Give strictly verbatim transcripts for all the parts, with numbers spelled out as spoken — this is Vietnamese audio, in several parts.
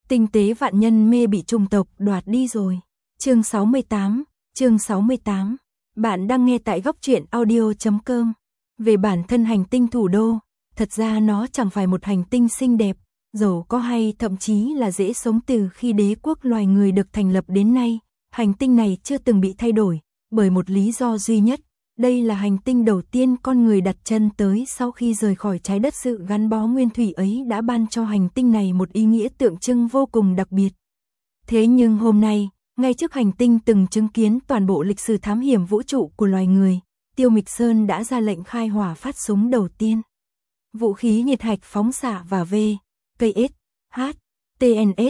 Tinh tế vạn nhân mê bị trùng tộc đoạt đi rồi. Chương sáu mươi tám, chương sáu mươi tám. Bạn đang nghe tại góc truyện audio chấm com. Về bản thân hành tinh thủ đô, thật ra nó chẳng phải một hành tinh xinh đẹp, giàu có hay thậm chí là dễ sống từ khi đế quốc loài người được thành lập đến nay. Hành tinh này chưa từng bị thay đổi, bởi một lý do duy nhất. Đây là hành tinh đầu tiên con người đặt chân tới sau khi rời khỏi trái đất. Sự gắn bó nguyên thủy ấy đã ban cho hành tinh này một ý nghĩa tượng trưng vô cùng đặc biệt. Thế nhưng hôm nay, ngay trước hành tinh từng chứng kiến toàn bộ lịch sử thám hiểm vũ trụ của loài người, Tiêu Mịch Sơn đã ra lệnh khai hỏa phát súng đầu tiên. Vũ khí nhiệt hạch phóng xạ và V, K S, H, T N S,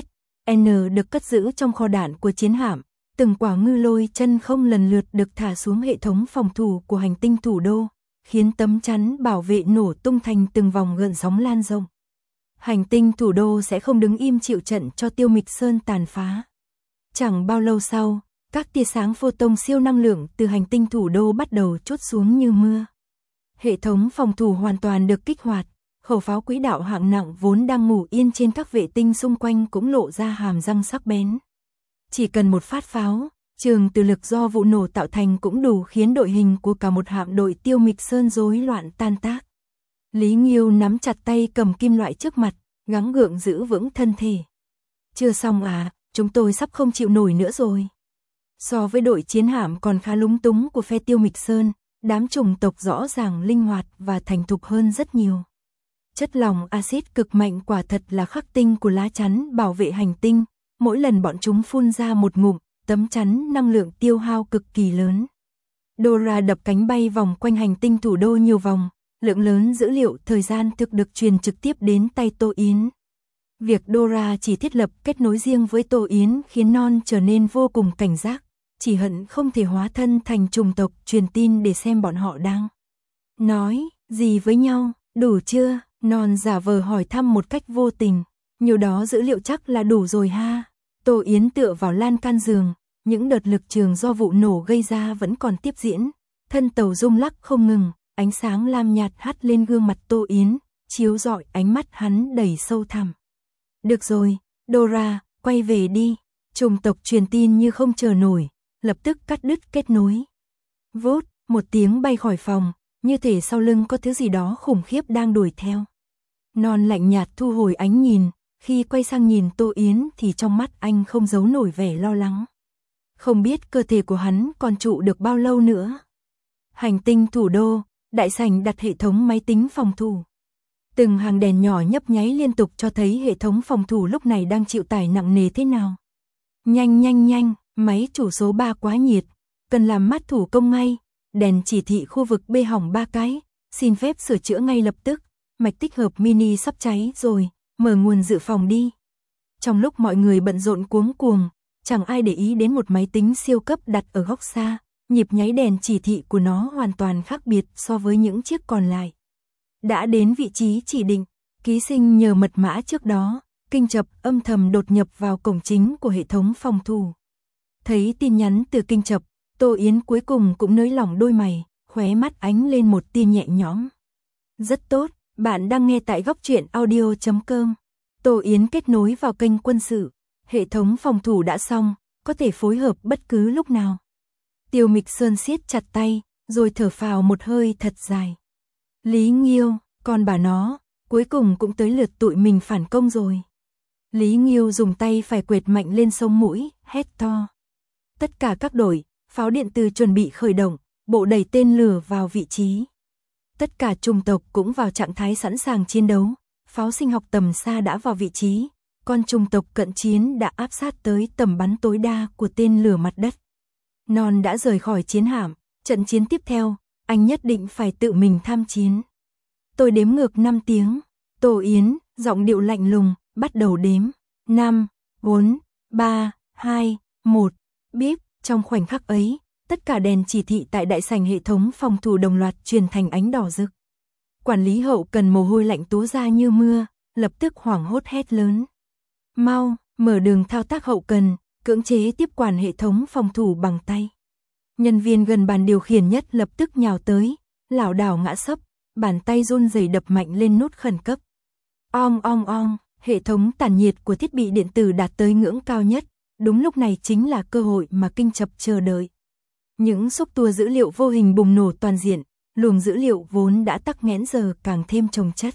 N được cất giữ trong kho đạn của chiến hạm. Từng quả ngư lôi chân không lần lượt được thả xuống hệ thống phòng thủ của hành tinh thủ đô, khiến tấm chắn bảo vệ nổ tung thành từng vòng gợn sóng lan rộng. Hành tinh thủ đô sẽ không đứng im chịu trận cho Tiêu Mịch Sơn tàn phá. Chẳng bao lâu sau, các tia sáng photon siêu năng lượng từ hành tinh thủ đô bắt đầu trút xuống như mưa. Hệ thống phòng thủ hoàn toàn được kích hoạt, khẩu pháo quỹ đạo hạng nặng vốn đang ngủ yên trên các vệ tinh xung quanh cũng lộ ra hàm răng sắc bén. Chỉ cần một phát pháo, trường từ lực do vụ nổ tạo thành cũng đủ khiến đội hình của cả một hạm đội Tiêu Mịch Sơn rối loạn tan tác. Lý Nghiêu nắm chặt tay cầm kim loại trước mặt, gắng gượng giữ vững thân thể. Chưa xong à, chúng tôi sắp không chịu nổi nữa rồi. So với đội chiến hạm còn khá lúng túng của phe Tiêu Mịch Sơn, đám chủng tộc rõ ràng linh hoạt và thành thục hơn rất nhiều. Chất lỏng axit cực mạnh quả thật là khắc tinh của lá chắn bảo vệ hành tinh. Mỗi lần bọn chúng phun ra một ngụm, tấm chắn năng lượng tiêu hao cực kỳ lớn. Dora đập cánh bay vòng quanh hành tinh thủ đô nhiều vòng, lượng lớn dữ liệu thời gian thực được truyền trực tiếp đến tay Tô Yến. Việc Dora chỉ thiết lập kết nối riêng với Tô Yến khiến Non trở nên vô cùng cảnh giác, chỉ hận không thể hóa thân thành chủng tộc truyền tin để xem bọn họ đang nói gì với nhau. Đủ chưa? Non giả vờ hỏi thăm một cách vô tình. Nhiều đó dữ liệu chắc là đủ rồi ha. Tô Yến tựa vào lan can giường, những đợt lực trường do vụ nổ gây ra vẫn còn tiếp diễn. Thân tàu rung lắc không ngừng, ánh sáng lam nhạt hắt lên gương mặt Tô Yến, chiếu rọi ánh mắt hắn đầy sâu thẳm. Được rồi, Dora, quay về đi. Chủng tộc truyền tin như không chờ nổi, lập tức cắt đứt kết nối. Vốt, một tiếng bay khỏi phòng, như thể sau lưng có thứ gì đó khủng khiếp đang đuổi theo. Non lạnh nhạt thu hồi ánh nhìn. Khi quay sang nhìn Tô Yến thì trong mắt anh không giấu nổi vẻ lo lắng. Không biết cơ thể của hắn còn trụ được bao lâu nữa. Hành tinh thủ đô, đại sảnh đặt hệ thống máy tính phòng thủ. Từng hàng đèn nhỏ nhấp nháy liên tục cho thấy hệ thống phòng thủ lúc này đang chịu tải nặng nề thế nào. Nhanh nhanh nhanh, máy chủ số ba quá nhiệt, cần làm mát thủ công ngay. Đèn chỉ thị khu vực B hỏng ba cái, xin phép sửa chữa ngay lập tức. Mạch tích hợp mini sắp cháy rồi. Mở nguồn dự phòng đi. Trong lúc mọi người bận rộn cuống cuồng, chẳng ai để ý đến một máy tính siêu cấp đặt ở góc xa, nhịp nháy đèn chỉ thị của nó hoàn toàn khác biệt so với những chiếc còn lại. Đã đến vị trí chỉ định, ký sinh nhờ mật mã trước đó, Kinh Chập âm thầm đột nhập vào cổng chính của hệ thống phòng thủ. Thấy tin nhắn từ Kinh Chập, Tô Yến cuối cùng cũng nới lỏng đôi mày, khóe mắt ánh lên một tia nhẹ nhõm. Rất tốt. Bạn đang nghe tại góc truyện audio chấm com. Tô Yến kết nối vào kênh quân sự. Hệ thống phòng thủ đã xong, có thể phối hợp bất cứ lúc nào. Tiêu Mịch Sơn siết chặt tay, rồi thở phào một hơi thật dài. Lý Nghiêu, con bà nó, cuối cùng cũng tới lượt tụi mình phản công rồi. Lý Nghiêu dùng tay phải quệt mạnh lên sống mũi, hét to. Tất cả các đội, pháo điện từ chuẩn bị khởi động, bộ đẩy tên lửa vào vị trí. Tất cả chủng tộc cũng vào trạng thái sẵn sàng chiến đấu, pháo sinh học tầm xa đã vào vị trí, con chủng tộc cận chiến đã áp sát tới tầm bắn tối đa của tên lửa mặt đất. Non đã rời khỏi chiến hạm, trận chiến tiếp theo, anh nhất định phải tự mình tham chiến. Tôi đếm ngược năm tiếng, Tô Yến, giọng điệu lạnh lùng, bắt đầu đếm, năm, bốn, ba, hai, một, bíp, trong khoảnh khắc ấy. Tất cả đèn chỉ thị tại đại sảnh hệ thống phòng thủ đồng loạt truyền thành ánh đỏ rực. Quản lý hậu cần mồ hôi lạnh túa ra như mưa, lập tức hoảng hốt hét lớn. Mau, mở đường thao tác hậu cần, cưỡng chế tiếp quản hệ thống phòng thủ bằng tay. Nhân viên gần bàn điều khiển nhất lập tức nhào tới, lảo đảo ngã sấp, bàn tay run rẩy đập mạnh lên nút khẩn cấp. Ong ong ong, Hệ thống tản nhiệt của thiết bị điện tử đạt tới ngưỡng cao nhất, đúng lúc này chính là cơ hội mà Kinh Chập chờ đợi. Những xúc tua dữ liệu vô hình bùng nổ toàn diện, luồng dữ liệu vốn đã tắc nghẽn giờ càng thêm chồng chất.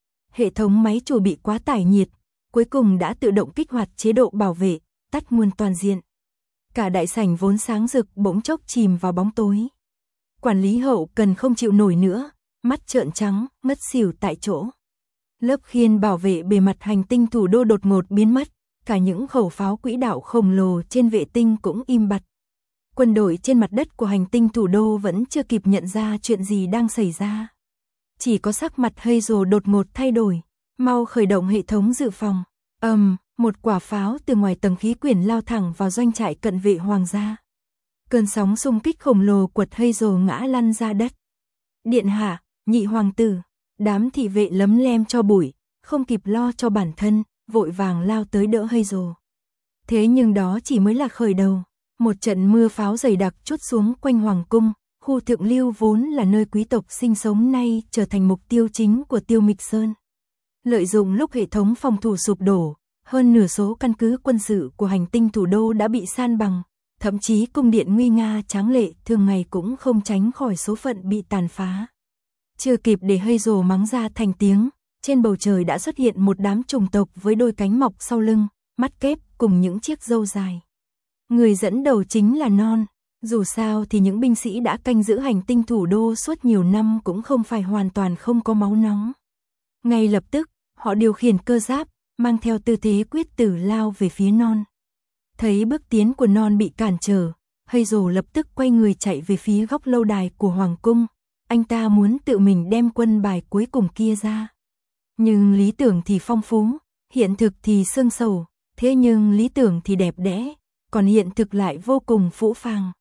Hệ thống máy chủ bị quá tải nhiệt, cuối cùng đã tự động kích hoạt chế độ bảo vệ, tắt nguồn toàn diện. Cả đại sảnh vốn sáng rực bỗng chốc chìm vào bóng tối. Quản lý hậu cần không chịu nổi nữa, mắt trợn trắng, ngất xỉu tại chỗ. Lớp khiên bảo vệ bề mặt hành tinh thủ đô đột ngột biến mất, cả những khẩu pháo quỹ đạo khổng lồ trên vệ tinh cũng im bặt. Quân đội trên mặt đất của hành tinh thủ đô vẫn chưa kịp nhận ra chuyện gì đang xảy ra. Chỉ có sắc mặt Hazel đột ngột thay đổi, mau khởi động hệ thống dự phòng. Ầm, um, một quả pháo từ ngoài tầng khí quyển lao thẳng vào doanh trại cận vệ hoàng gia. Cơn sóng xung kích khổng lồ quật Hazel ngã lăn ra đất. Điện hạ, nhị hoàng tử, đám thị vệ lấm lem cho bụi, không kịp lo cho bản thân, vội vàng lao tới đỡ Hazel. Thế nhưng đó chỉ mới là khởi đầu. Một trận mưa pháo dày đặc trút xuống quanh hoàng cung, khu thượng lưu vốn là nơi quý tộc sinh sống nay trở thành mục tiêu chính của Tiêu Mịch Sơn. Lợi dụng lúc hệ thống phòng thủ sụp đổ, hơn nửa số căn cứ quân sự của hành tinh thủ đô đã bị san bằng, thậm chí cung điện nguy nga tráng lệ thường ngày cũng không tránh khỏi số phận bị tàn phá. Chưa kịp để Hazel mắng ra thành tiếng, trên bầu trời đã xuất hiện một đám chủng tộc với đôi cánh mọc sau lưng, mắt kép cùng những chiếc râu dài. Người dẫn đầu chính là Non, dù sao thì những binh sĩ đã canh giữ hành tinh thủ đô suốt nhiều năm cũng không phải hoàn toàn không có máu nóng. Ngay lập tức, họ điều khiển cơ giáp, mang theo tư thế quyết tử lao về phía Non. Thấy bước tiến của Non bị cản trở, Hazel lập tức quay người chạy về phía góc lâu đài của Hoàng cung, anh ta muốn tự mình đem quân bài cuối cùng kia ra. Nhưng lý tưởng thì phong phú, hiện thực thì xương sầu, thế nhưng lý tưởng thì đẹp đẽ, còn hiện thực lại vô cùng phũ phàng.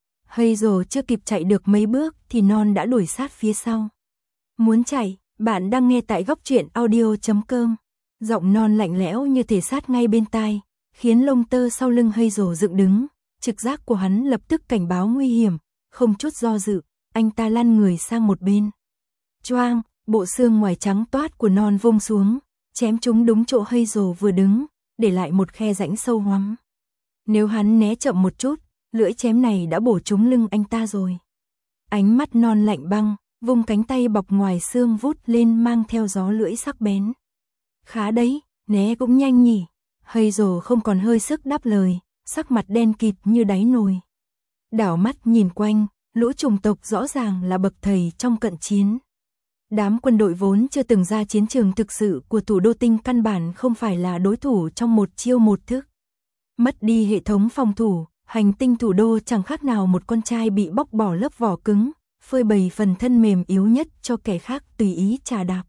Hazel chưa kịp chạy được mấy bước thì Non đã đuổi sát phía sau. Muốn chạy, bạn đang nghe tại góc truyện audio chấm com. Giọng Non lạnh lẽo như thể sát ngay bên tai, khiến lông tơ sau lưng Hazel dựng đứng. Trực giác của hắn lập tức cảnh báo nguy hiểm, không chút do dự, anh ta lăn người sang một bên. Choang, bộ xương ngoài trắng toát của Non vung xuống, chém trúng đúng chỗ Hazel vừa đứng, để lại một khe rãnh sâu hoắm. Nếu hắn né chậm một chút, lưỡi chém này đã bổ trúng lưng anh ta rồi. Ánh mắt Non lạnh băng, vung cánh tay bọc ngoài xương vút lên mang theo gió lưỡi sắc bén. Khá đấy, né cũng nhanh nhỉ. Hazel không còn hơi sức đáp lời, sắc mặt đen kịt như đáy nồi. Đảo mắt nhìn quanh, lũ chủng tộc rõ ràng là bậc thầy trong cận chiến. Đám quân đội vốn chưa từng ra chiến trường thực sự của thủ đô tinh căn bản không phải là đối thủ trong một chiêu một thức. Mất đi hệ thống phòng thủ, hành tinh thủ đô chẳng khác nào một con trai bị bóc bỏ lớp vỏ cứng, phơi bày phần thân mềm yếu nhất cho kẻ khác tùy ý trà đạp.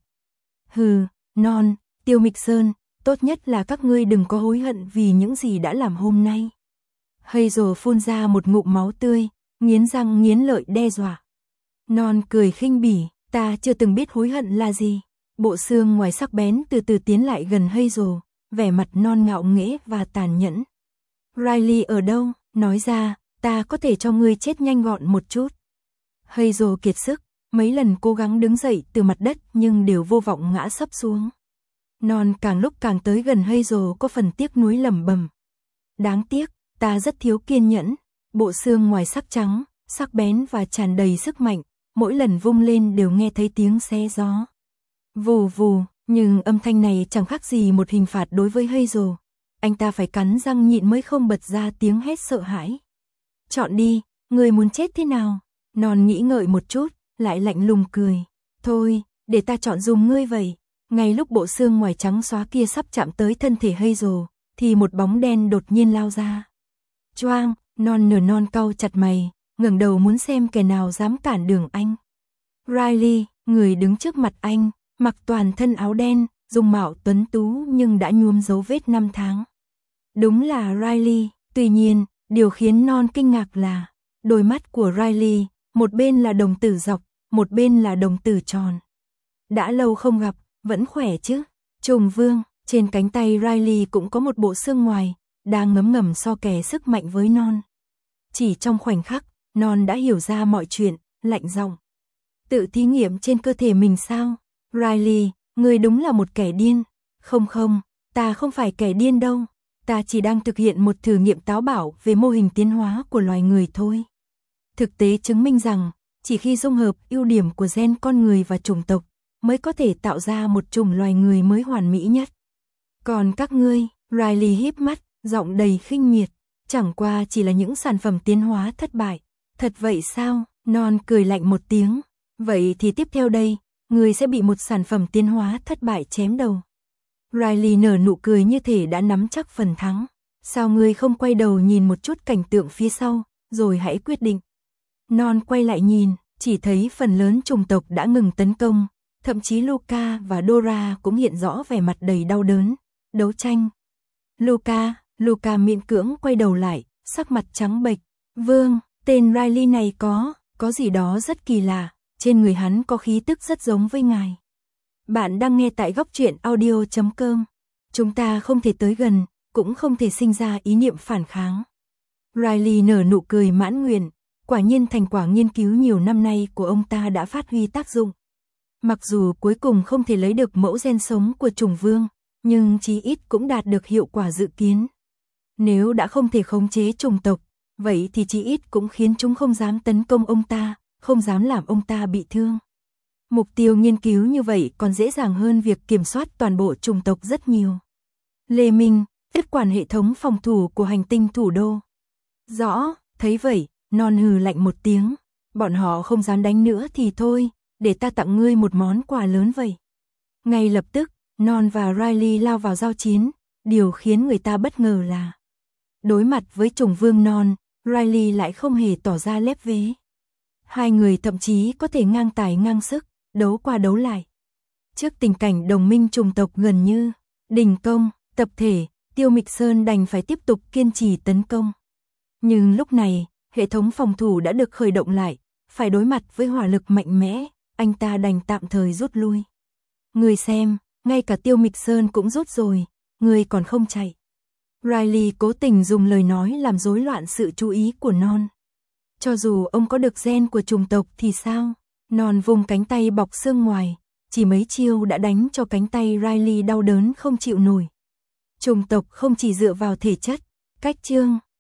Hừ, Non, Tiêu Mịch Sơn, tốt nhất là các ngươi đừng có hối hận vì những gì đã làm hôm nay. Hazel phun ra một ngụm máu tươi, nghiến răng nghiến lợi đe dọa. Non cười khinh bỉ, ta chưa từng biết hối hận là gì. Bộ xương ngoài sắc bén từ từ tiến lại gần Hazel, vẻ mặt Non ngạo nghễ và tàn nhẫn. Riley ở đâu? Nói ra, ta có thể cho ngươi chết nhanh gọn một chút. Hazel kiệt sức, mấy lần cố gắng đứng dậy từ mặt đất nhưng đều vô vọng ngã sấp xuống. Non càng lúc càng tới gần Hazel có phần tiếc nuối lẩm bẩm. Đáng tiếc, ta rất thiếu kiên nhẫn. Bộ xương ngoài sắc trắng, sắc bén và tràn đầy sức mạnh, mỗi lần vung lên đều nghe thấy tiếng xé gió. Vù vù, nhưng âm thanh này chẳng khác gì một hình phạt đối với Hazel. Anh ta phải cắn răng nhịn mới không bật ra tiếng hét sợ hãi. Chọn đi, ngươi muốn chết thế nào? Non nghĩ ngợi một chút, lại lạnh lùng cười. Thôi, để ta chọn dùm ngươi vậy. Ngay lúc bộ xương ngoài trắng xóa kia sắp chạm tới thân thể Hazel, thì một bóng đen đột nhiên lao ra. Choang, Non nửa non cau chặt mày, ngẩng đầu muốn xem kẻ nào dám cản đường anh. Riley, người đứng trước mặt anh, mặc toàn thân áo đen, dung mạo tuấn tú nhưng đã nhuốm dấu vết năm tháng. Đúng là Riley, tuy nhiên, điều khiến Non kinh ngạc là đôi mắt của Riley, một bên là đồng tử dọc, một bên là đồng tử tròn. Đã lâu không gặp, vẫn khỏe chứ? Trùng Vương, trên cánh tay Riley cũng có một bộ xương ngoài, đang ngấm ngầm so kè sức mạnh với Non. Chỉ trong khoảnh khắc, Non đã hiểu ra mọi chuyện, lạnh giọng. Tự thí nghiệm trên cơ thể mình sao? Riley, ngươi đúng là một kẻ điên. Không không, ta không phải kẻ điên đâu. Ta chỉ đang thực hiện một thử nghiệm táo bạo về mô hình tiến hóa của loài người thôi. Thực tế chứng minh rằng, chỉ khi dung hợp ưu điểm của gen con người và chủng tộc, mới có thể tạo ra một chủng loài người mới hoàn mỹ nhất. Còn các ngươi, Riley híp mắt, giọng đầy khinh miệt, chẳng qua chỉ là những sản phẩm tiến hóa thất bại. Thật vậy sao? Non cười lạnh một tiếng. Vậy thì tiếp theo đây, ngươi sẽ bị một sản phẩm tiến hóa thất bại chém đầu. Riley nở nụ cười như thể đã nắm chắc phần thắng. Sao ngươi không quay đầu nhìn một chút cảnh tượng phía sau, rồi hãy quyết định. Non quay lại nhìn, chỉ thấy phần lớn chủng tộc đã ngừng tấn công, thậm chí Luca và Dora cũng hiện rõ vẻ mặt đầy đau đớn. Đấu tranh. Luca, Luca miễn cưỡng quay đầu lại, sắc mặt trắng bệch. Vương, tên Riley này có, có gì đó rất kỳ lạ, trên người hắn có khí tức rất giống với ngài. Bạn đang nghe tại góc truyện audio chấm com. Chúng ta không thể tới gần, cũng không thể sinh ra ý niệm phản kháng. Riley nở nụ cười mãn nguyện, quả nhiên thành quả nghiên cứu nhiều năm nay của ông ta đã phát huy tác dụng. Mặc dù cuối cùng không thể lấy được mẫu gen sống của chủng vương, nhưng chí ít cũng đạt được hiệu quả dự kiến. Nếu đã không thể khống chế chủng tộc, vậy thì chí ít cũng khiến chúng không dám tấn công ông ta, không dám làm ông ta bị thương. Mục tiêu nghiên cứu như vậy còn dễ dàng hơn việc kiểm soát toàn bộ chủng tộc rất nhiều. Lê Minh, tiếp quản hệ thống phòng thủ của hành tinh thủ đô. Rõ, thấy vậy, Non hừ lạnh một tiếng. Bọn họ không dám đánh nữa thì thôi, để ta tặng ngươi một món quà lớn vậy. Ngay lập tức, Non và Riley lao vào giao chiến, điều khiến người ta bất ngờ là đối mặt với chủng vương Non, Riley lại không hề tỏ ra lép vế. Hai người thậm chí có thể ngang tài ngang sức, đấu qua đấu lại. Trước tình cảnh đồng minh chủng tộc gần như đình công, tập thể, Tiêu Mịch Sơn đành phải tiếp tục kiên trì tấn công. Nhưng lúc này, hệ thống phòng thủ đã được khởi động lại, phải đối mặt với hỏa lực mạnh mẽ, anh ta đành tạm thời rút lui. Người xem, ngay cả Tiêu Mịch Sơn cũng rút rồi, người còn không chạy. Riley cố tình dùng lời nói làm rối loạn sự chú ý của Non. Cho dù ông có được gen của chủng tộc thì sao? Non vùng cánh tay bọc xương ngoài, chỉ mấy chiêu đã đánh cho cánh tay Riley đau đớn không chịu nổi. Chủng tộc không chỉ dựa vào thể chất, cách chương,